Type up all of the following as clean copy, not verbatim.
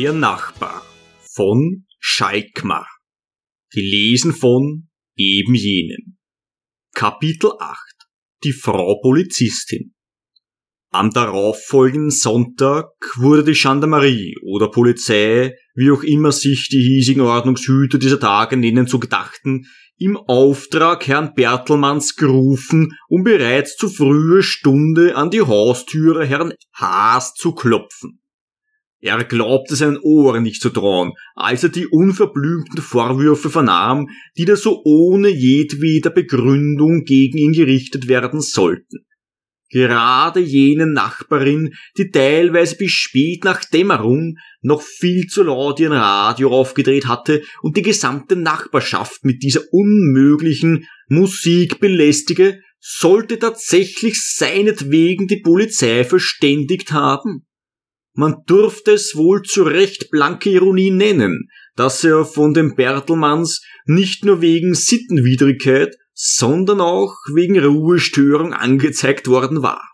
Der Nachbar von Schalkmar. Gelesen von eben jenem. Kapitel 8. Die Frau Polizistin. Am darauffolgenden Sonntag wurde die Gendarmerie oder Polizei, wie auch immer sich die hiesigen Ordnungshüter dieser Tage nennen zu gedachten, im Auftrag Herrn Bertelmanns gerufen, um bereits zu früher Stunde an die Haustüre Herrn Haas zu klopfen. Er glaubte seinen Ohren nicht zu trauen, als er die unverblümten Vorwürfe vernahm, die da so ohne jedweder Begründung gegen ihn gerichtet werden sollten. Gerade jene Nachbarin, die teilweise bis spät nach Dämmerung noch viel zu laut ihren Radio aufgedreht hatte und die gesamte Nachbarschaft mit dieser unmöglichen Musik belästige, sollte tatsächlich seinetwegen die Polizei verständigt haben. Man durfte es wohl zu Recht blanke Ironie nennen, dass er von den Bertelmanns nicht nur wegen Sittenwidrigkeit, sondern auch wegen Ruhestörung angezeigt worden war.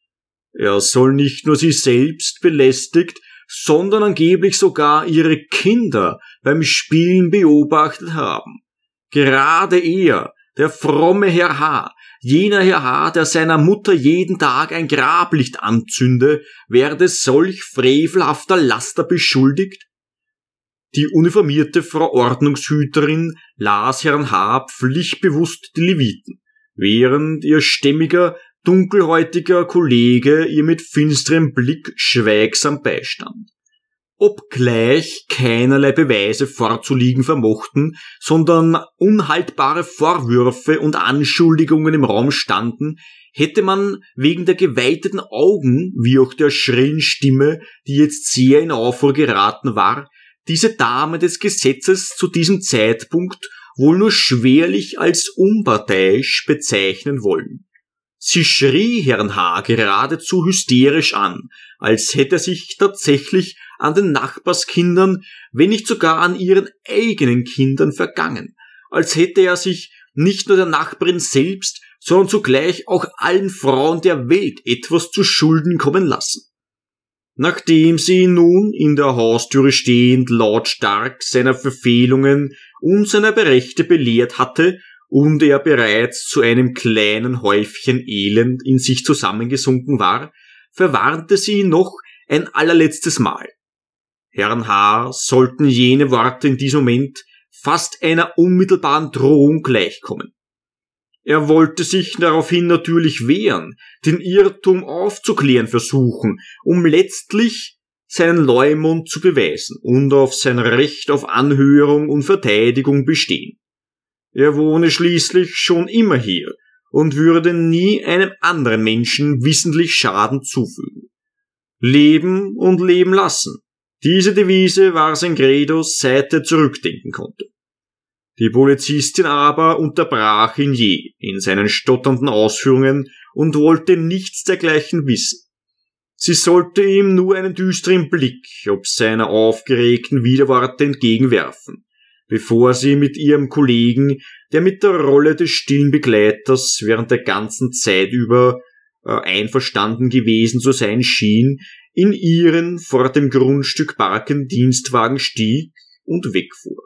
Er soll nicht nur sie selbst belästigt, sondern angeblich sogar ihre Kinder beim Spielen beobachtet haben. Gerade er, der fromme Herr H., jener Herr H., der seiner Mutter jeden Tag ein Grablicht anzünde, werde solch frevelhafter Laster beschuldigt? Die uniformierte Frau Ordnungshüterin las Herrn H. pflichtbewusst die Leviten, während ihr stämmiger, dunkelhäutiger Kollege ihr mit finsterem Blick schweigsam beistand. Obgleich keinerlei Beweise vorzulegen vermochten, sondern unhaltbare Vorwürfe und Anschuldigungen im Raum standen, hätte man wegen der geweiteten Augen, wie auch der schrillen Stimme, die jetzt sehr in Aufruhr geraten war, diese Dame des Gesetzes zu diesem Zeitpunkt wohl nur schwerlich als unparteiisch bezeichnen wollen. Sie schrie Herrn H. geradezu hysterisch an, als hätte er sich tatsächlich an den Nachbarskindern, wenn nicht sogar an ihren eigenen Kindern vergangen, als hätte er sich nicht nur der Nachbarin selbst, sondern zugleich auch allen Frauen der Welt etwas zu Schulden kommen lassen. Nachdem sie ihn nun in der Haustüre stehend lautstark seiner Verfehlungen und seiner Berechte belehrt hatte und er bereits zu einem kleinen Häufchen Elend in sich zusammengesunken war, verwarnte sie ihn noch ein allerletztes Mal. Herrn H. sollten jene Worte in diesem Moment fast einer unmittelbaren Drohung gleichkommen. Er wollte sich daraufhin natürlich wehren, den Irrtum aufzuklären versuchen, um letztlich seinen Leumund zu beweisen und auf sein Recht auf Anhörung und Verteidigung bestehen. Er wohne schließlich schon immer hier und würde nie einem anderen Menschen wissentlich Schaden zufügen. Leben und leben lassen. Diese Devise war sein Credo, seit er zurückdenken konnte. Die Polizistin aber unterbrach ihn je in seinen stotternden Ausführungen und wollte nichts dergleichen wissen. Sie sollte ihm nur einen düsteren Blick ob seiner aufgeregten Widerworte entgegenwerfen, bevor sie mit ihrem Kollegen, der mit der Rolle des stillen Begleiters während der ganzen Zeit über einverstanden gewesen zu sein schien, in ihren vor dem Grundstück parkenden Dienstwagen stieg und wegfuhr.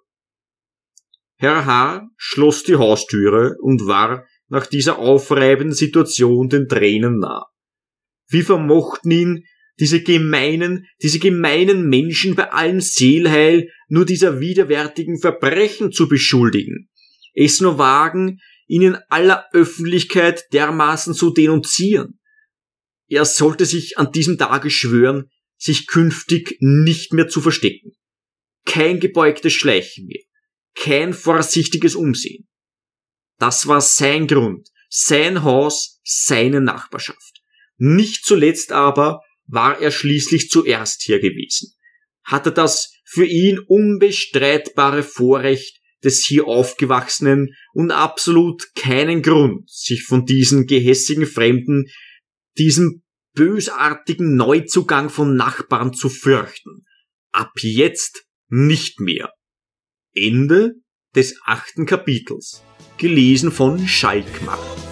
Herr H. schloss die Haustüre und war nach dieser aufreibenden Situation den Tränen nah. Wie vermochten ihn diese gemeinen Menschen bei allem Seelheil nur dieser widerwärtigen Verbrechen zu beschuldigen, es nur wagen, ihn in aller Öffentlichkeit dermaßen zu denunzieren? Er sollte sich an diesem Tage schwören, sich künftig nicht mehr zu verstecken. Kein gebeugtes Schleichen mehr. Kein vorsichtiges Umsehen. Das war sein Grund, sein Haus, seine Nachbarschaft. Nicht zuletzt aber war er schließlich zuerst hier gewesen, hatte das für ihn unbestreitbare Vorrecht des hier Aufgewachsenen und absolut keinen Grund, sich von diesen gehässigen Fremden, diesem bösartigen Neuzugang von Nachbarn zu fürchten. Ab jetzt nicht mehr. Ende des 8. Kapitels. Gelesen von Schalkmar.